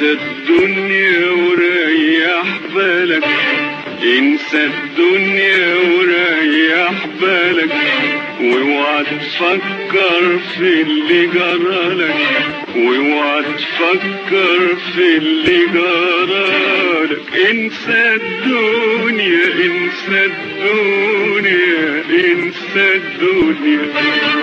انسى الدنيا وريح بالك، انسى الدنيا وريح بالك، واوعى تفكر في اللي جرالك، واوعى تفكر في اللي جرالك. انسى الدنيا، انسى الدنيا، انسى الدنيا.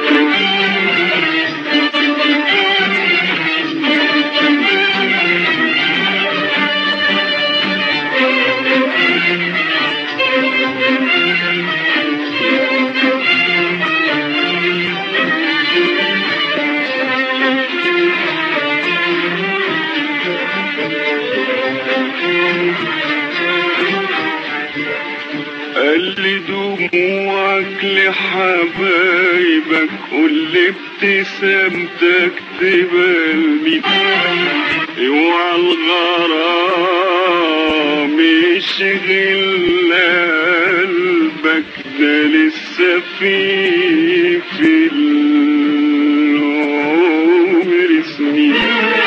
قال دموعك لحبايبك، قول ابتسامتك تبقى لمين، اوعى الغرام يشغل قلبك، ده لسه في العمر سنين.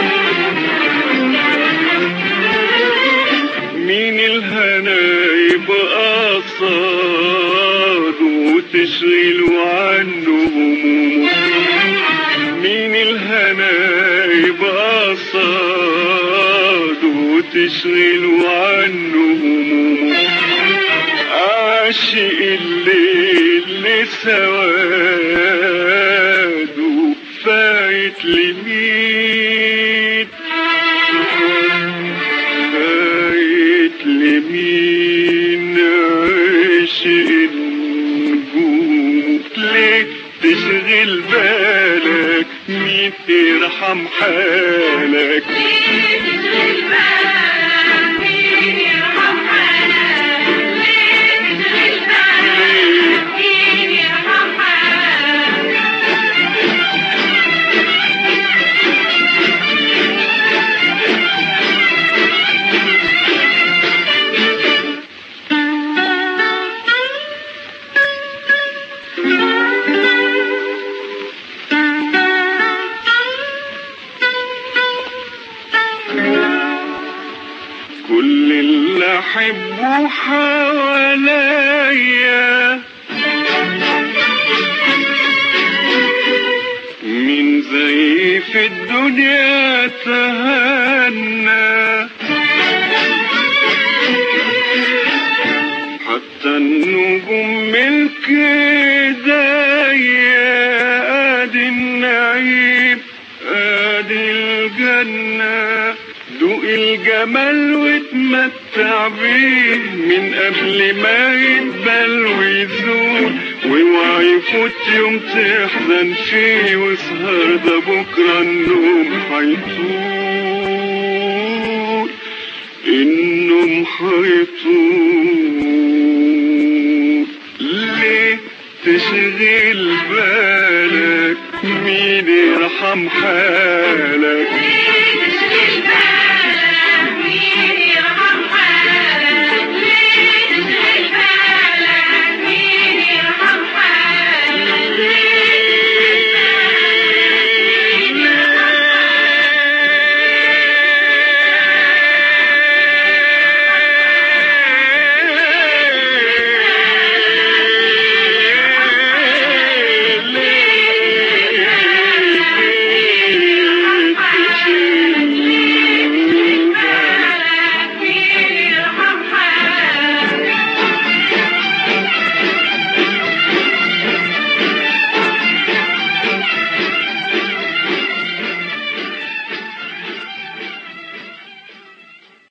مين الهنا يبقى قصاد وتشغلوا عنه همومه، مين الهنا يبقى قصاد وتشغلوا عنه همومه. عاشق الليل لسواده فايت لمين، فايت لمين. عاشق النجوم ليه تشغل بالك، مين يرحم حالك، مين تشغل بالك، مين يرحم حالك، مين تشغل بالك، مين يرحم حالك. كل اللي احبه حواليا، مين زي في الدنيا تهنى، حتى النجوم ملك ايديا. ادي النعيم ادي الجنة، دوق الجمال واتمتع بيه من قبل ما يدبل ويزول. واوعى يفوت يوم تحزن فيه، واسهر ده بكرة النوم هيطول، النوم هيطول. ليه تشغل بالك، مين يرحم حالك،